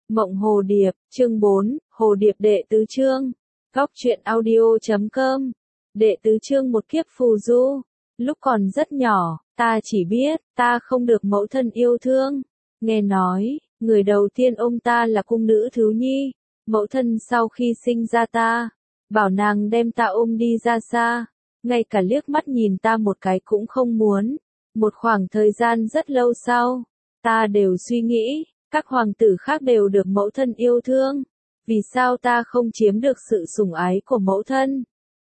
Mộng Hồ Điệp, chương 4, Hồ Điệp đệ tứ chương. Góc truyện audio.com. Đệ tứ chương một kiếp phù du. Lúc còn rất nhỏ, ta chỉ biết, ta không được mẫu thân yêu thương. Nghe nói, người đầu tiên ôm ta là cung nữ Thứ Nhi. Mẫu thân sau khi sinh ra ta, bảo nàng đem ta ôm đi ra xa. Ngay cả liếc mắt nhìn ta một cái cũng không muốn. Một khoảng thời gian rất lâu sau, ta đều suy nghĩ, các hoàng tử khác đều được mẫu thân yêu thương. Vì sao ta không chiếm được sự sủng ái của mẫu thân?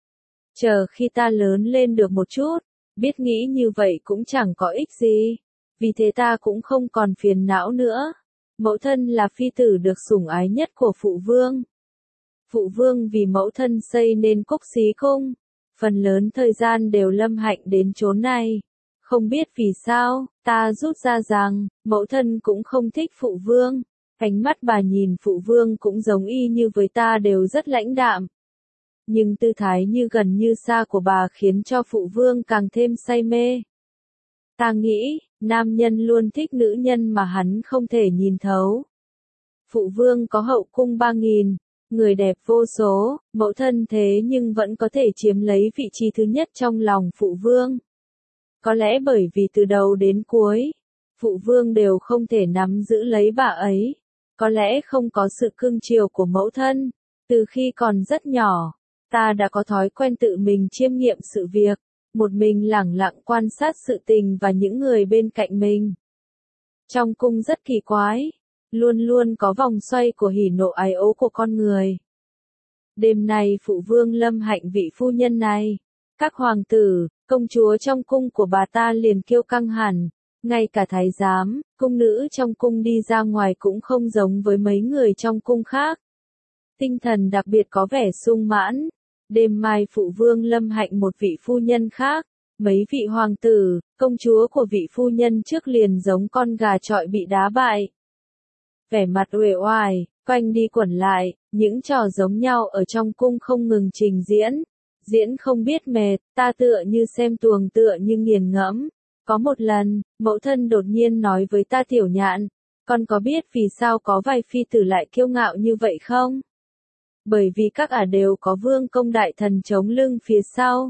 Chờ khi ta lớn lên được một chút, biết nghĩ như vậy cũng chẳng có ích gì. Vì thế ta cũng không còn phiền não nữa. Mẫu thân là phi tử được sủng ái nhất của phụ vương. Phụ vương vì mẫu thân xây nên Cúc Xí Cung. Phần lớn thời gian đều lâm hạnh đến chốn này. Không biết vì sao, ta rút ra rằng, mẫu thân cũng không thích phụ vương. Ánh mắt bà nhìn phụ vương cũng giống y như với ta đều rất lãnh đạm. Nhưng tư thái như gần như xa của bà khiến cho phụ vương càng thêm say mê. Ta nghĩ, nam nhân luôn thích nữ nhân mà hắn không thể nhìn thấu. Phụ vương có hậu cung 3.000, người đẹp vô số, mẫu thân thế nhưng vẫn có thể chiếm lấy vị trí thứ nhất trong lòng phụ vương. Có lẽ bởi vì từ đầu đến cuối, phụ vương đều không thể nắm giữ lấy bà ấy. Có lẽ không có sự cưng chiều của mẫu thân. Từ khi còn rất nhỏ, ta đã có thói quen tự mình chiêm nghiệm sự việc, một mình lẳng lặng quan sát sự tình và những người bên cạnh mình. Trong cung rất kỳ quái, luôn luôn có vòng xoay của hỉ nộ ái ố của con người. Đêm nay phụ vương lâm hạnh vị phu nhân này, các hoàng tử, công chúa trong cung của bà ta liền kiêu căng hẳn. Ngay cả thái giám, cung nữ trong cung đi ra ngoài cũng không giống với mấy người trong cung khác. Tinh thần đặc biệt có vẻ sung mãn. Đêm mai phụ vương lâm hạnh một vị phu nhân khác. Mấy vị hoàng tử, công chúa của vị phu nhân trước liền giống con gà chọi bị đá bại. Vẻ mặt uể oải, quanh đi quẩn lại, những trò giống nhau ở trong cung không ngừng trình diễn. Diễn không biết mệt, ta tựa như xem tuồng tựa như nghiền ngẫm. Có một lần, mẫu thân đột nhiên nói với ta Tiểu Nhạn, con có biết vì sao có vài phi tử lại kiêu ngạo như vậy không? Bởi vì các ả đều có vương công đại thần chống lưng phía sau.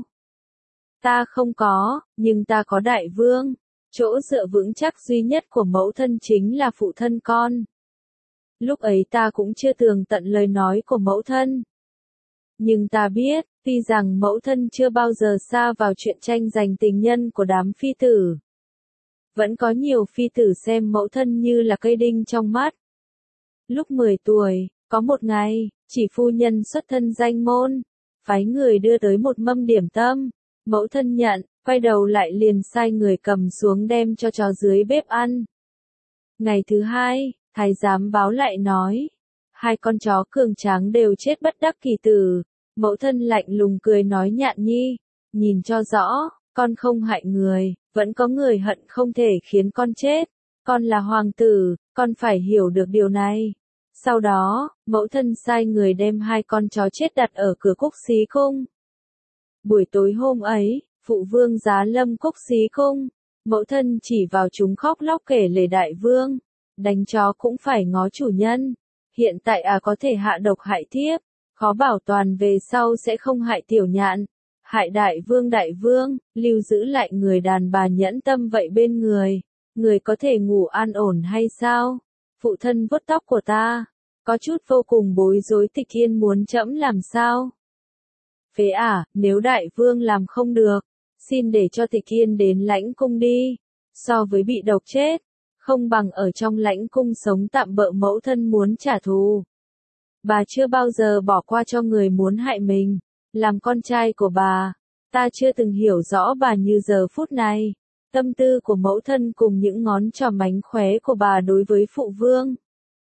Ta không có, nhưng ta có đại vương. Chỗ dựa vững chắc duy nhất của mẫu thân chính là phụ thân con. Lúc ấy ta cũng chưa tường tận lời nói của mẫu thân. Nhưng ta biết, tuy rằng mẫu thân chưa bao giờ xa vào chuyện tranh giành tình nhân của đám phi tử. Vẫn có nhiều phi tử xem mẫu thân như là cây đinh trong mắt. Lúc 10 tuổi, có một ngày, chỉ phu nhân xuất thân danh môn, phái người đưa tới một mâm điểm tâm. Mẫu thân nhận, quay đầu lại liền sai người cầm xuống đem cho chó dưới bếp ăn. Ngày thứ hai, thái giám báo lại nói, 2 con chó cường tráng đều chết bất đắc kỳ tử. Mẫu thân lạnh lùng cười nói Nhạn Nhi, nhìn cho rõ, con không hại người, vẫn có người hận không thể khiến con chết. Con là hoàng tử, con phải hiểu được điều này. Sau đó, mẫu thân sai người đem 2 con chó chết đặt ở cửa Cúc Xí Cung. Buổi tối hôm ấy, phụ vương giá lâm Cúc Xí Cung. Mẫu thân chỉ vào chúng khóc lóc kể lể đại vương. Đánh chó cũng phải ngó chủ nhân. Hiện tại có thể hạ độc hại thiếp. Khó bảo toàn về sau sẽ không hại Tiểu Nhạn, hại đại vương, lưu giữ lại người đàn bà nhẫn tâm vậy bên người. Người có thể ngủ an ổn hay sao? Phụ thân vuốt tóc của ta, có chút vô cùng bối rối. Tịch Yên muốn trẫm làm sao? Phế nếu đại vương làm không được, xin để cho Tịch Yên đến lãnh cung đi. So với bị độc chết, không bằng ở trong lãnh cung sống tạm bợ. Mẫu thân muốn trả thù. Bà chưa bao giờ bỏ qua cho người muốn hại mình. Làm con trai của bà, ta chưa từng hiểu rõ bà như giờ phút này. Tâm tư của mẫu thân cùng những ngón trỏ mánh khóe của bà đối với phụ vương.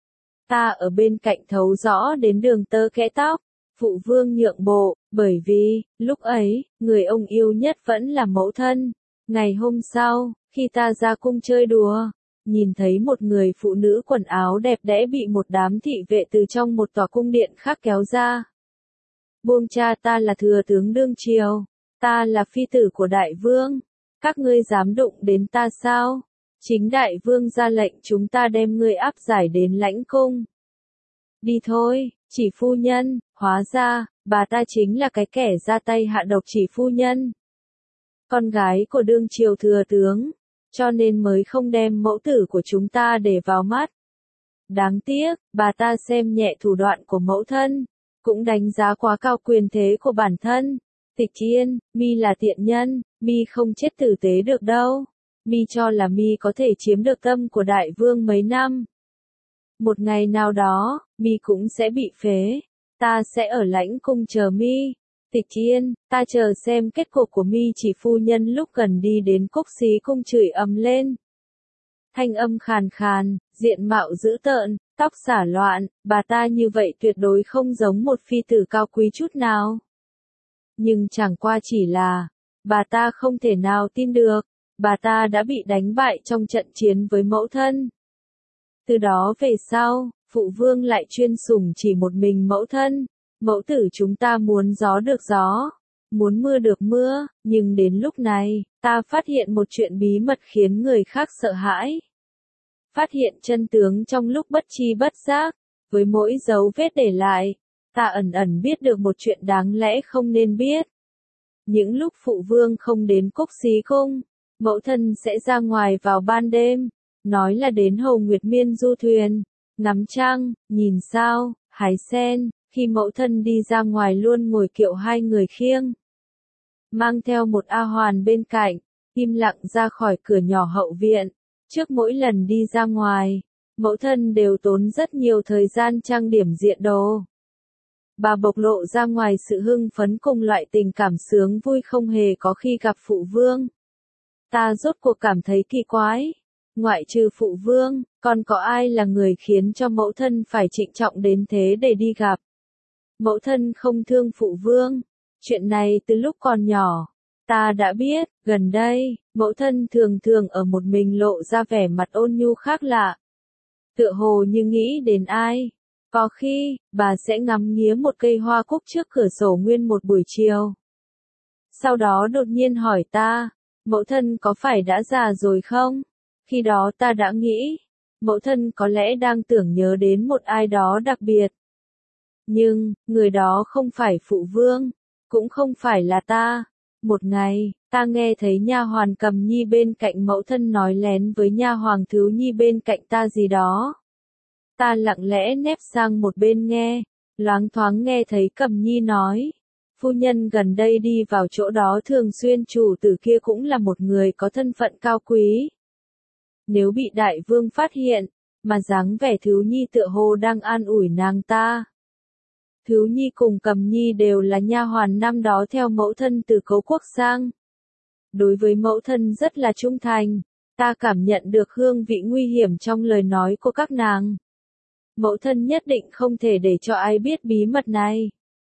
Ta ở bên cạnh thấu rõ đến đường tơ kẽ tóc. Phụ vương nhượng bộ, bởi vì, lúc ấy, người ông yêu nhất vẫn là mẫu thân. Ngày hôm sau, khi ta ra cung chơi đùa, nhìn thấy một người phụ nữ quần áo đẹp đẽ bị một đám thị vệ từ trong một tòa cung điện khác kéo ra. Buông cha, ta là thừa tướng đương triều, ta là phi tử của đại vương, các ngươi dám đụng đến ta sao? Chính đại vương ra lệnh chúng ta đem ngươi áp giải đến lãnh cung. Đi thôi, chỉ phu nhân, hóa ra, bà ta chính là cái kẻ ra tay hạ độc chỉ phu nhân. Con gái của đương triều thừa tướng, cho nên mới không đem mẫu tử của chúng ta để vào mắt. Đáng tiếc, bà ta xem nhẹ thủ đoạn của mẫu thân, cũng đánh giá quá cao quyền thế của bản thân. Tịch Yên, mi là tiện nhân, mi không chết tử tế được đâu. Mi cho là mi có thể chiếm được tâm của đại vương mấy năm. Một ngày nào đó, mi cũng sẽ bị phế. Ta sẽ ở lãnh cung chờ mi. Tịch Yên, ta chờ xem kết cục của mi. Chỉ phu nhân lúc gần đi đến Cúc Xí cung chửi ầm lên. Thanh âm khàn khàn, diện mạo dữ tợn, tóc xả loạn, bà ta như vậy tuyệt đối không giống một phi tử cao quý chút nào. Nhưng chẳng qua chỉ là, bà ta không thể nào tin được, bà ta đã bị đánh bại trong trận chiến với mẫu thân. Từ đó về sau, phụ vương lại chuyên sủng chỉ một mình mẫu thân. Mẫu tử chúng ta muốn gió được gió, muốn mưa được mưa, nhưng đến lúc này, ta phát hiện một chuyện bí mật khiến người khác sợ hãi. Phát hiện chân tướng trong lúc bất tri bất giác, với mỗi dấu vết để lại, ta ẩn ẩn biết được một chuyện đáng lẽ không nên biết. Những lúc phụ vương không đến Cúc Xí cung, mẫu thân sẽ ra ngoài vào ban đêm, nói là đến Hồ Nguyệt Miên du thuyền, ngắm trăng, nhìn sao, hái sen. Khi mẫu thân đi ra ngoài luôn ngồi kiệu hai người khiêng, mang theo một A Hoàn bên cạnh, im lặng ra khỏi cửa nhỏ hậu viện. Trước mỗi lần đi ra ngoài, mẫu thân đều tốn rất nhiều thời gian trang điểm diện đồ. Bà bộc lộ ra ngoài sự hưng phấn cùng loại tình cảm sướng vui không hề có khi gặp phụ vương. Ta rốt cuộc cảm thấy kỳ quái. Ngoại trừ phụ vương, còn có ai là người khiến cho mẫu thân phải trịnh trọng đến thế để đi gặp? Mẫu thân không thương phụ vương. Chuyện này từ lúc còn nhỏ, ta đã biết. Gần đây, mẫu thân thường thường ở một mình lộ ra vẻ mặt ôn nhu khác lạ. Tựa hồ như nghĩ đến ai. Có khi, bà sẽ ngắm nghía một cây hoa cúc trước cửa sổ nguyên một buổi chiều. Sau đó đột nhiên hỏi ta, mẫu thân có phải đã già rồi không? Khi đó ta đã nghĩ, mẫu thân có lẽ đang tưởng nhớ đến một ai đó đặc biệt. Nhưng, người đó không phải phụ vương, cũng không phải là ta. Một ngày, ta nghe thấy nha hoàn Cầm Nhi bên cạnh mẫu thân nói lén với nha hoàng Thứ Nhi bên cạnh ta gì đó. Ta lặng lẽ nép sang một bên nghe, loáng thoáng nghe thấy Cầm Nhi nói, phu nhân gần đây đi vào chỗ đó thường xuyên chủ tử kia cũng là một người có thân phận cao quý. Nếu bị đại vương phát hiện, mà dáng vẻ Thứ Nhi tựa hồ đang an ủi nàng ta. Thứ Nhi cùng Cầm Nhi đều là nha hoàn năm đó theo mẫu thân từ Cấu Quốc sang. Đối với mẫu thân rất là trung thành, ta cảm nhận được hương vị nguy hiểm trong lời nói của các nàng. Mẫu thân nhất định không thể để cho ai biết bí mật này.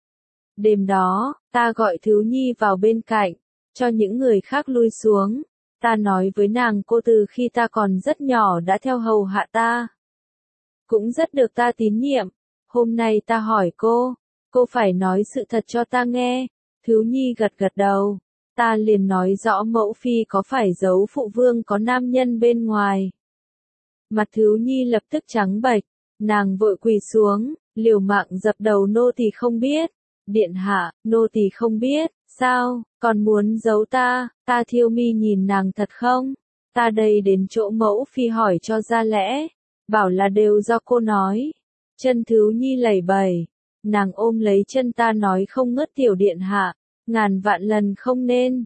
Đêm đó, ta gọi Thứ Nhi vào bên cạnh, cho những người khác lui xuống. Ta nói với nàng cô từ khi ta còn rất nhỏ đã theo hầu hạ ta. Cũng rất được ta tín nhiệm. Hôm nay ta hỏi cô phải nói sự thật cho ta nghe. Thứ Nhi gật gật đầu. Ta liền nói rõ mẫu phi có phải giấu phụ vương có nam nhân bên ngoài. Mặt Thứ Nhi lập tức trắng bệch, nàng vội quỳ xuống, liều mạng dập đầu nô tỳ không biết. Điện hạ, nô tỳ không biết, sao, còn muốn giấu ta, ta Thiêu Mi nhìn nàng thật không? Ta đây đến chỗ mẫu phi hỏi cho ra lẽ, bảo là đều do cô nói. Chân Thứ Nhi lẩy bẩy, nàng ôm lấy chân ta nói không ngớt tiểu điện hạ, ngàn vạn lần không nên.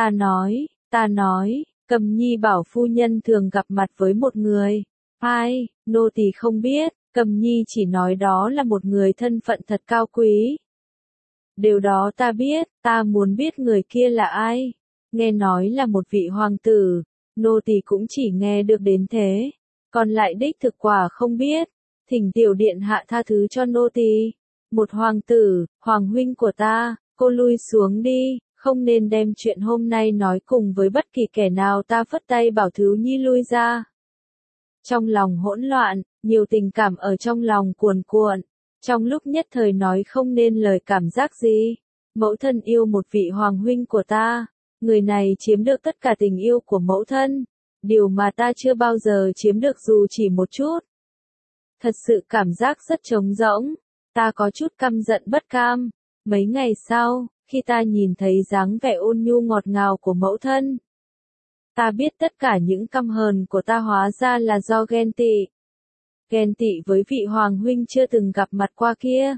Ta nói, Cầm Nhi bảo phu nhân thường gặp mặt với một người. Ai, nô tỳ không biết, Cầm Nhi chỉ nói đó là một người thân phận thật cao quý. Điều đó ta biết, ta muốn biết người kia là ai. Nghe nói là một vị hoàng tử, nô tỳ cũng chỉ nghe được đến thế. Còn lại đích thực quả không biết. Thỉnh tiểu điện hạ tha thứ cho nô tỳ. Một hoàng tử, hoàng huynh của ta, cô lui xuống đi, không nên đem chuyện hôm nay nói cùng với bất kỳ kẻ nào. Ta phất tay bảo Thứ Nhi lui ra. Trong lòng hỗn loạn, nhiều tình cảm ở trong lòng cuồn cuộn. Trong lúc nhất thời nói không nên lời cảm giác gì. Mẫu thân yêu một vị hoàng huynh của ta. Người này chiếm được tất cả tình yêu của mẫu thân. Điều mà ta chưa bao giờ chiếm được dù chỉ một chút. Thật sự cảm giác rất trống rỗng. Ta có chút căm giận bất cam. Mấy ngày sau, khi ta nhìn thấy dáng vẻ ôn nhu ngọt ngào của mẫu thân, ta biết tất cả những căm hờn của ta hóa ra là do ghen tị. Ghen tị với vị hoàng huynh chưa từng gặp mặt qua kia.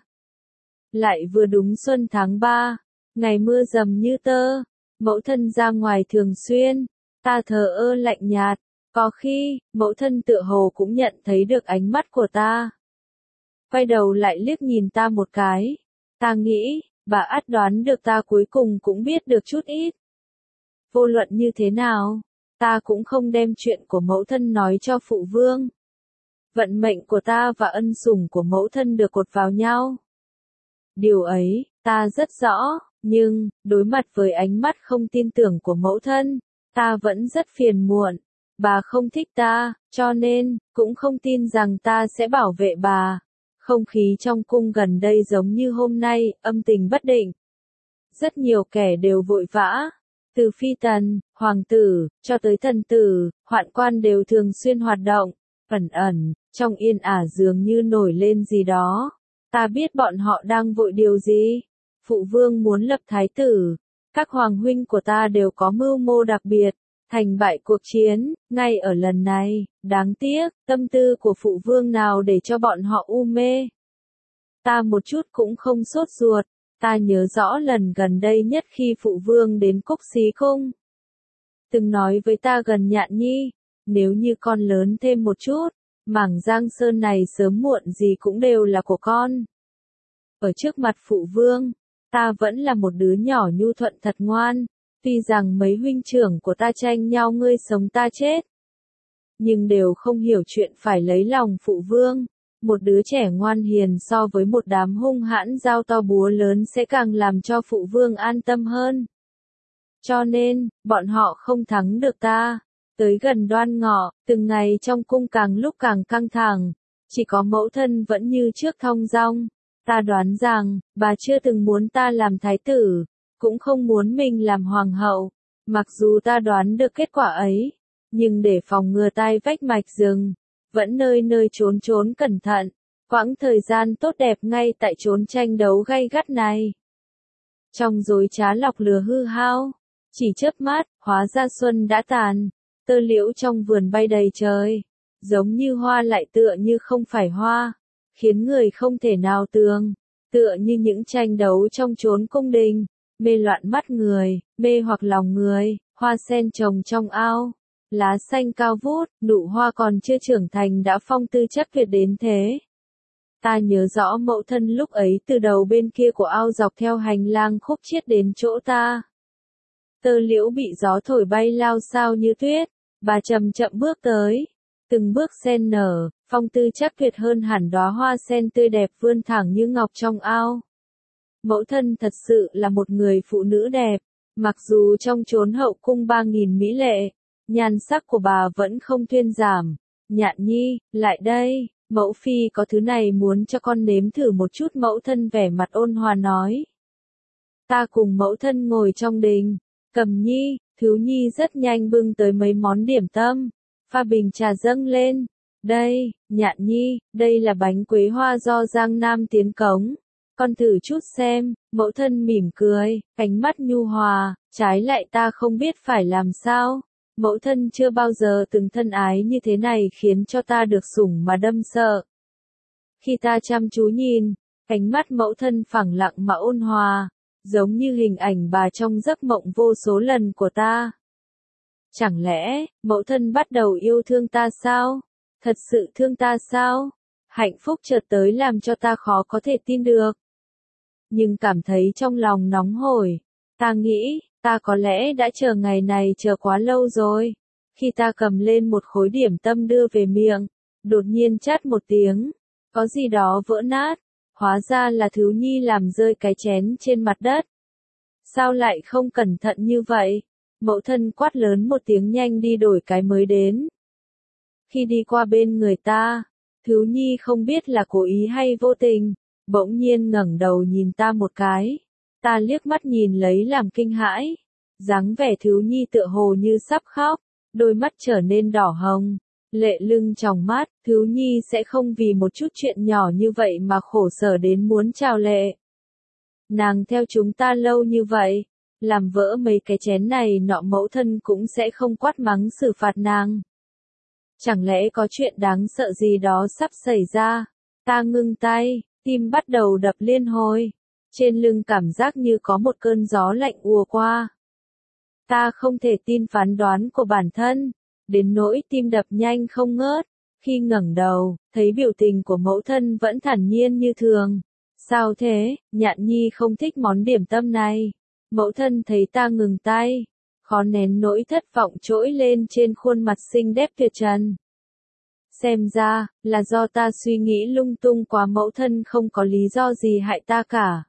Lại vừa đúng xuân tháng 3, ngày mưa dầm như tơ, mẫu thân ra ngoài thường xuyên, ta thờ ơ lạnh nhạt, có khi, mẫu thân tựa hồ cũng nhận thấy được ánh mắt của ta. Quay đầu lại liếc nhìn ta một cái, ta nghĩ, bà ắt đoán được ta cuối cùng cũng biết được chút ít. Vô luận như thế nào, ta cũng không đem chuyện của mẫu thân nói cho phụ vương. Vận mệnh của ta và ân sủng của mẫu thân được cột vào nhau. Điều ấy, ta rất rõ, nhưng, đối mặt với ánh mắt không tin tưởng của mẫu thân, ta vẫn rất phiền muộn. Bà không thích ta, cho nên, cũng không tin rằng ta sẽ bảo vệ bà. Không khí trong cung gần đây giống như hôm nay, âm tình bất định. Rất nhiều kẻ đều vội vã. Từ phi tần, hoàng tử, cho tới thần tử, hoạn quan đều thường xuyên hoạt động. Ẩn ẩn, trong yên ả dường như nổi lên gì đó. Ta biết bọn họ đang vội điều gì. Phụ vương muốn lập thái tử. Các hoàng huynh của ta đều có mưu mô đặc biệt. Thành bại cuộc chiến, ngay ở lần này, đáng tiếc, tâm tư của phụ vương nào để cho bọn họ u mê. Ta một chút cũng không sốt ruột, ta nhớ rõ lần gần đây nhất khi phụ vương đến Cúc Xí Cung. Từng nói với ta gần Nhạn Nhi, nếu như con lớn thêm một chút, mảng Giang Sơn này sớm muộn gì cũng đều là của con. Ở trước mặt phụ vương, ta vẫn là một đứa nhỏ nhu thuận thật ngoan. Tuy rằng mấy huynh trưởng của ta tranh nhau ngươi sống ta chết, nhưng đều không hiểu chuyện phải lấy lòng phụ vương. Một đứa trẻ ngoan hiền so với một đám hung hãn dao to búa lớn sẽ càng làm cho phụ vương an tâm hơn. Cho nên, bọn họ không thắng được ta. Tới gần Đoan Ngọ, từng ngày trong cung càng lúc càng căng thẳng. Chỉ có mẫu thân vẫn như trước thong dong. Ta đoán rằng, bà chưa từng muốn ta làm thái tử, cũng không muốn mình làm hoàng hậu. Mặc dù ta đoán được kết quả ấy, nhưng để phòng ngừa tai vách mạch rừng, vẫn nơi nơi trốn trốn cẩn thận. Quãng thời gian tốt đẹp ngay tại chốn tranh đấu gay gắt này. Trong dối trá lọc lừa hư hao, chỉ chớp mắt, hóa ra xuân đã tàn. Tơ liễu trong vườn bay đầy trời, giống như hoa lại tựa như không phải hoa, khiến người không thể nào tường, tựa như những tranh đấu trong chốn cung đình, mê loạn mắt người, mê hoặc lòng người, hoa sen trồng trong ao, lá xanh cao vút, nụ hoa còn chưa trưởng thành đã phong tư chất tuyệt đến thế. Ta nhớ rõ mẫu thân lúc ấy từ đầu bên kia của ao dọc theo hành lang khúc chiết đến chỗ ta. Tơ liễu bị gió thổi bay lao sao như tuyết, bà chậm chậm bước tới, từng bước sen nở, phong tư chắc tuyệt hơn hẳn đóa hoa sen tươi đẹp vươn thẳng như ngọc trong ao. Mẫu thân thật sự là một người phụ nữ đẹp, mặc dù trong chốn hậu cung 3.000 mỹ lệ, nhan sắc của bà vẫn không thuyên giảm. Nhạn Nhi, lại đây, mẫu phi có thứ này muốn cho con nếm thử một chút. Mẫu thân vẻ mặt ôn hòa nói. Ta cùng mẫu thân ngồi trong đình, Cầm Nhi, Thiếu Nhi rất nhanh bưng tới mấy món điểm tâm, pha bình trà dâng lên. Đây, Nhạn Nhi, đây là bánh quế hoa do Giang Nam tiến cống. Con thử chút xem. Mẫu thân mỉm cười, ánh mắt nhu hòa, trái lại ta không biết phải làm sao. Mẫu thân chưa bao giờ từng thân ái như thế này khiến cho ta được sủng mà đâm sợ. Khi ta chăm chú nhìn, ánh mắt mẫu thân phẳng lặng mà ôn hòa, giống như hình ảnh bà trong giấc mộng vô số lần của ta. Chẳng lẽ, mẫu thân bắt đầu yêu thương ta sao? Thật sự thương ta sao? Hạnh phúc chợt tới làm cho ta khó có thể tin được. Nhưng cảm thấy trong lòng nóng hổi. Ta nghĩ, ta có lẽ đã chờ ngày này chờ quá lâu rồi. Khi ta cầm lên một khối điểm tâm đưa về miệng, đột nhiên chát một tiếng, có gì đó vỡ nát. Hóa ra là Thiếu Nhi làm rơi cái chén trên mặt đất. Sao lại không cẩn thận như vậy? Mẫu thân quát lớn một tiếng nhanh đi đổi cái mới đến. Khi đi qua bên người ta, Thiếu Nhi không biết là cố ý hay vô tình, bỗng nhiên ngẩng đầu nhìn ta một cái. Ta liếc mắt nhìn lấy làm kinh hãi. Dáng vẻ Thiếu Nhi tựa hồ như sắp khóc, đôi mắt trở nên đỏ hồng, Lệ lưng tròng mắt, Thiếu Nhi sẽ không vì một chút chuyện nhỏ như vậy mà khổ sở đến muốn chào Lệ. Nàng theo chúng ta lâu như vậy, làm vỡ mấy cái chén này nọ mẫu thân cũng sẽ không quát mắng xử phạt nàng. Chẳng lẽ có chuyện đáng sợ gì đó sắp xảy ra? Ta ngưng tay, tim bắt đầu đập liên hồi. Trên lưng cảm giác như có một cơn gió lạnh ùa qua. Ta không thể tin phán đoán của bản thân, đến nỗi tim đập nhanh không ngớt. Khi ngẩng đầu, thấy biểu tình của mẫu thân vẫn thản nhiên như thường. Sao thế, Nhạn Nhi không thích món điểm tâm này. Mẫu thân thấy ta ngừng tay, khó nén nỗi thất vọng trỗi lên trên khuôn mặt xinh đẹp tuyệt trần. Xem ra, là do ta suy nghĩ lung tung quá, mẫu thân không có lý do gì hại ta cả.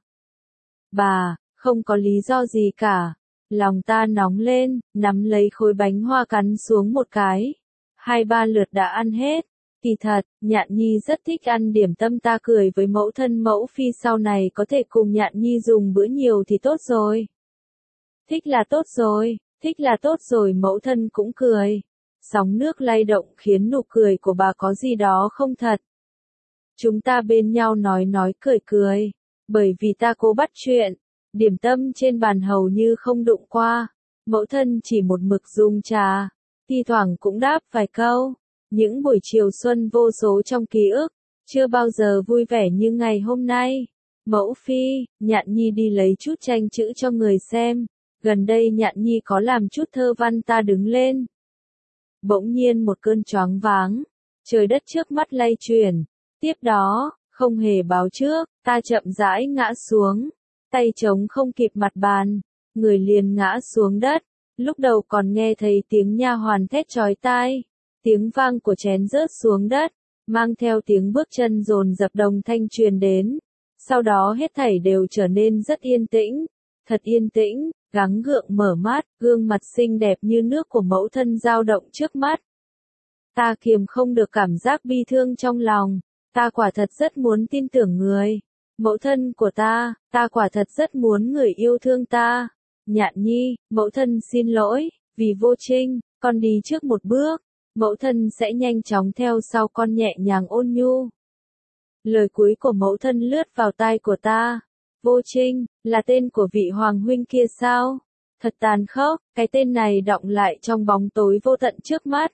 Bà, không có lý do gì cả. Lòng ta nóng lên, nắm lấy khối bánh hoa cắn xuống một cái. 2-3 lượt đã ăn hết. Kỳ thật, Nhạn Nhi rất thích ăn điểm tâm, ta cười với mẫu thân, mẫu phi sau này có thể cùng Nhạn Nhi dùng bữa nhiều thì tốt rồi. Thích là tốt rồi, thích là tốt rồi, mẫu thân cũng cười. Sóng nước lay động khiến nụ cười của bà có gì đó không thật. Chúng ta bên nhau nói cười cười, bởi vì ta cố bắt chuyện, điểm tâm trên bàn hầu như không đụng qua, mẫu thân chỉ một mực dùng trà, thi thoảng cũng đáp vài câu. Những buổi chiều xuân vô số trong ký ức, chưa bao giờ vui vẻ như ngày hôm nay. Mẫu phi, Nhạn Nhi đi lấy chút tranh chữ cho người xem. Gần đây Nhạn Nhi có làm chút thơ văn. Ta đứng lên. Bỗng nhiên một cơn choáng váng, trời đất trước mắt lay chuyển. Tiếp đó, không hề báo trước, ta chậm rãi ngã xuống, tay trống không kịp mặt bàn, người liền ngã xuống đất. Lúc đầu còn nghe thấy tiếng nha hoàn thét chói tai. Tiếng vang của chén rớt xuống đất, mang theo tiếng bước chân dồn dập đồng thanh truyền đến. Sau đó hết thảy đều trở nên rất yên tĩnh, thật yên tĩnh, gắng gượng mở mắt, gương mặt xinh đẹp như nước của mẫu thân dao động trước mắt. Ta kiềm không được cảm giác bi thương trong lòng, ta quả thật rất muốn tin tưởng người. Mẫu thân của ta quả thật rất muốn người yêu thương ta. Nhạn Nhi, mẫu thân xin lỗi, vì vô trinh, con đi trước một bước. Mẫu thân sẽ nhanh chóng theo sau con, nhẹ nhàng ôn nhu. Lời cuối của mẫu thân lướt vào tai của ta. Vô Trinh, là tên của vị hoàng huynh kia sao? Thật tàn khốc, cái tên này đọng lại trong bóng tối vô tận trước mắt.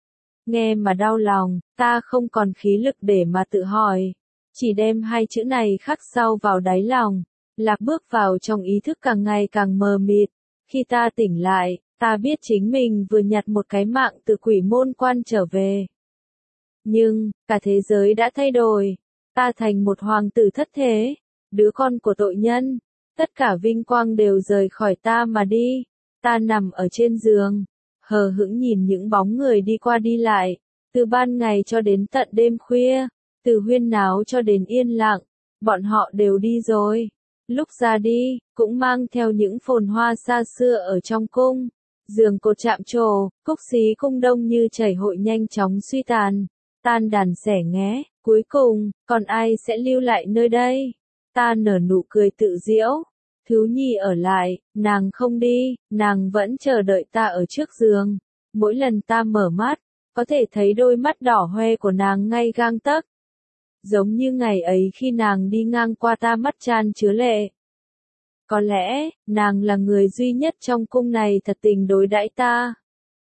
Nghe mà đau lòng, ta không còn khí lực để mà tự hỏi. Chỉ đem hai chữ này khắc sâu vào đáy lòng. Lạc bước vào trong ý thức càng ngày càng mờ mịt. Khi ta tỉnh lại, ta biết chính mình vừa nhặt một cái mạng từ quỷ môn quan trở về. Nhưng, cả thế giới đã thay đổi. Ta thành một hoàng tử thất thế, đứa con của tội nhân. Tất cả vinh quang đều rời khỏi ta mà đi. Ta nằm ở trên giường, hờ hững nhìn những bóng người đi qua đi lại, từ ban ngày cho đến tận đêm khuya, từ huyên náo cho đến yên lặng. Bọn họ đều đi rồi. Lúc ra đi, cũng mang theo những phồn hoa xa xưa ở trong cung. Giường cột chạm trổ, cúc xí cung đông như chảy hội nhanh chóng suy tàn, tan đàn xẻ nghé. Cuối cùng, còn ai sẽ lưu lại nơi đây? Ta nở nụ cười tự giễu. Thiếu Nhi ở lại, nàng không đi, nàng vẫn chờ đợi ta ở trước giường. Mỗi lần ta mở mắt, có thể thấy đôi mắt đỏ hoe của nàng ngay gang tấc. Giống như ngày ấy khi nàng đi ngang qua ta, mắt chan chứa lệ. Có lẽ, nàng là người duy nhất trong cung này thật tình đối đãi ta.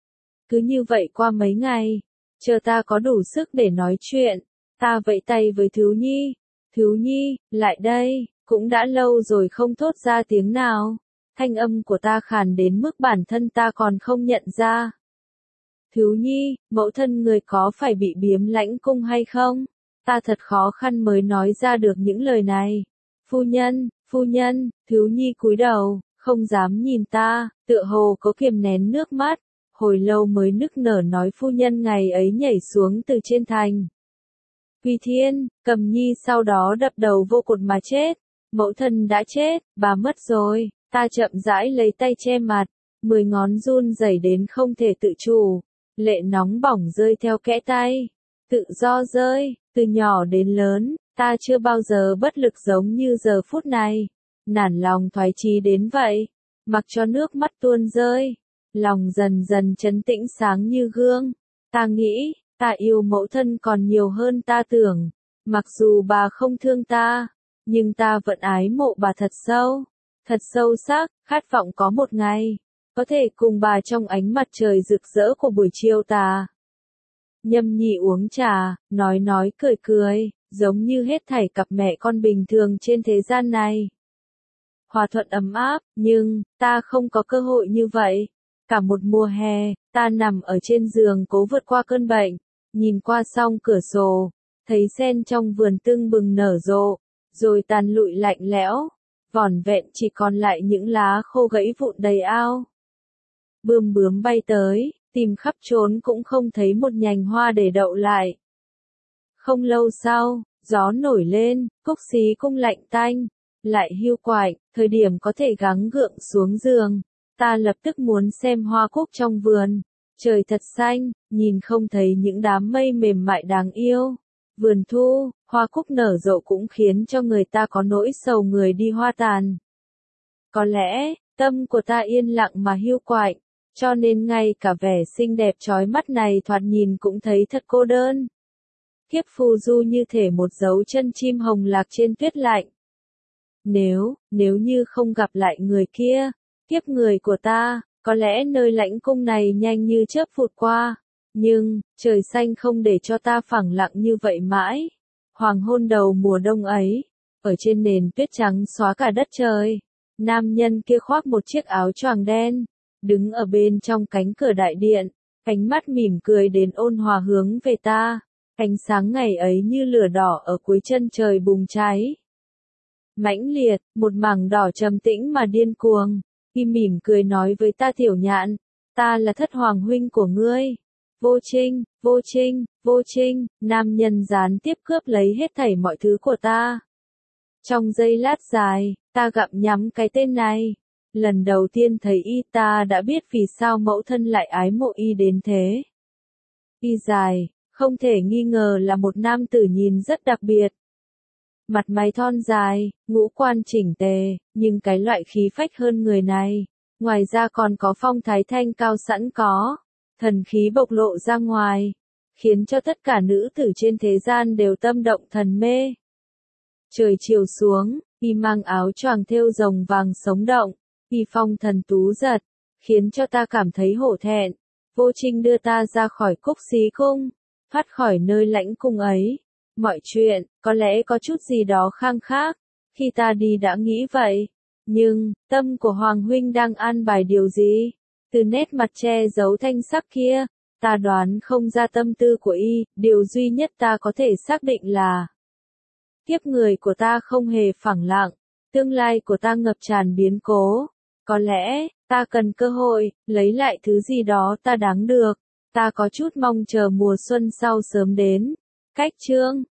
Cứ như vậy qua mấy ngày, chờ ta có đủ sức để nói chuyện, ta vẫy tay với Thiếu Nhi. Thiếu Nhi, lại đây, cũng đã lâu rồi không thốt ra tiếng nào. Thanh âm của ta khàn đến mức bản thân ta còn không nhận ra. Thiếu Nhi, mẫu thân người có phải bị biếm lãnh cung hay không? Ta thật khó khăn mới nói ra được những lời này. Phu nhân, Thiếu Nhi cúi đầu, không dám nhìn ta, tựa hồ có kiềm nén nước mắt. Hồi lâu mới nức nở nói phu nhân ngày ấy nhảy xuống từ trên thành. Quy Thiên, Cầm Nhi sau đó đập đầu vô cột mà chết. Mẫu thân đã chết, bà mất rồi. Ta chậm rãi lấy tay che mặt, 10 ngón run rẩy đến không thể tự chủ. Lệ nóng bỏng rơi theo kẽ tay. Tự do rơi, từ nhỏ đến lớn, ta chưa bao giờ bất lực giống như giờ phút này. Nản lòng thoái chí đến vậy, mặc cho nước mắt tuôn rơi. Lòng dần dần trấn tĩnh sáng như gương. Ta nghĩ, Ta yêu mẫu thân còn nhiều hơn ta tưởng. Mặc dù bà không thương ta, nhưng ta vẫn ái mộ bà thật sâu sắc, khát vọng có một ngày, có thể cùng bà trong ánh mặt trời rực rỡ của buổi chiều tà. Nhâm Nhi uống trà, nói cười, giống như hết thảy cặp mẹ con bình thường trên thế gian này. Hòa thuận ấm áp, nhưng, ta không có cơ hội như vậy. Cả một mùa hè, ta nằm ở trên giường cố vượt qua cơn bệnh, nhìn qua song cửa sổ, thấy sen trong vườn tưng bừng nở rộ, rồi tàn lụi lạnh lẽo, vỏn vẹn chỉ còn lại những lá khô gãy vụn đầy ao. Bươm bướm bay tới, tìm khắp trốn cũng không thấy một nhành hoa để đậu lại. Không lâu sau, gió nổi lên, cúc xí cung lạnh tanh, lại hiu quạnh, thời điểm có thể gắng gượng xuống giường, ta lập tức muốn xem hoa cúc trong vườn. Trời thật xanh, nhìn không thấy những đám mây mềm mại đáng yêu. Vườn thu, hoa cúc nở rộ cũng khiến cho người ta có nỗi sầu người đi hoa tàn. Có lẽ, tâm của ta yên lặng mà hiu quạnh, cho nên ngay cả vẻ xinh đẹp chói mắt này thoạt nhìn cũng thấy thật cô đơn. Kiếp phù du như thể một dấu chân chim hồng lạc trên tuyết lạnh. Nếu như không gặp lại người kia, kiếp người của ta, có lẽ nơi lãnh cung này nhanh như chớp vụt qua. Nhưng, trời xanh không để cho ta phẳng lặng như vậy mãi. Hoàng hôn đầu mùa đông ấy, ở trên nền tuyết trắng xóa cả đất trời, nam nhân kia khoác một chiếc áo choàng đen, đứng ở bên trong cánh cửa đại điện, ánh mắt mỉm cười đến ôn hòa hướng về ta. Ánh sáng ngày ấy như lửa đỏ ở cuối chân trời bùng cháy. Mãnh liệt, một mảng đỏ trầm tĩnh mà điên cuồng. Y mỉm cười nói với ta Tiểu Nhạn, ta là thất hoàng huynh của ngươi. Vô Trinh, nam nhân gián tiếp cướp lấy hết thảy mọi thứ của ta. Trong giây lát dài, ta gặm nhắm cái tên này. Lần đầu tiên thấy y ta đã biết vì sao mẫu thân lại ái mộ y đến thế. Y dài, không thể nghi ngờ là một nam tử nhìn rất đặc biệt. Mặt mày thon dài, ngũ quan chỉnh tề, nhưng cái loại khí phách hơn người này. Ngoài ra còn có phong thái thanh cao sẵn có, thần khí bộc lộ ra ngoài, khiến cho tất cả nữ tử trên thế gian đều tâm động thần mê. Trời chiều xuống, y mang áo choàng thêu rồng vàng sống động, y phong thần tú giật, khiến cho ta cảm thấy hổ thẹn. Vô Trinh đưa ta ra khỏi Cúc Xí Cung, thoát khỏi nơi lãnh cung ấy. Mọi chuyện, có lẽ có chút gì đó khang khác, khi ta đi đã nghĩ vậy. Nhưng, tâm của Hoàng huynh đang an bài điều gì? Từ nét mặt che giấu thanh sắc kia, ta đoán không ra tâm tư của y, điều duy nhất ta có thể xác định là kiếp người của ta không hề phẳng lặng, tương lai của ta ngập tràn biến cố. Có lẽ, ta cần cơ hội, lấy lại thứ gì đó ta đáng được. Ta có chút mong chờ mùa xuân sau sớm đến. Cách chương